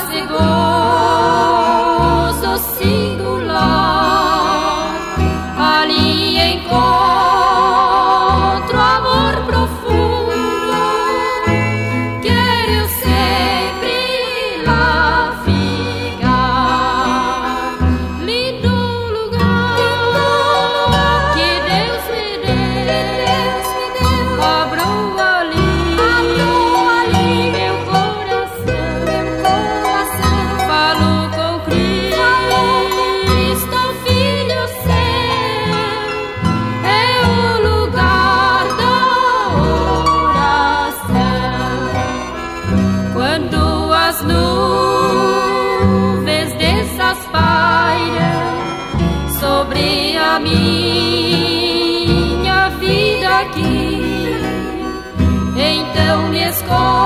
esse gozo singular, ali encontro amor profundo. Quero eu sempre lá ficar. Lindo lugar que Deus me deu, abrou ali meu coração, falo com Cristo, Filho seu, é o lugar da oração. Quando as nuvens dessas pairam sobre a minha vida aqui, então me escolhe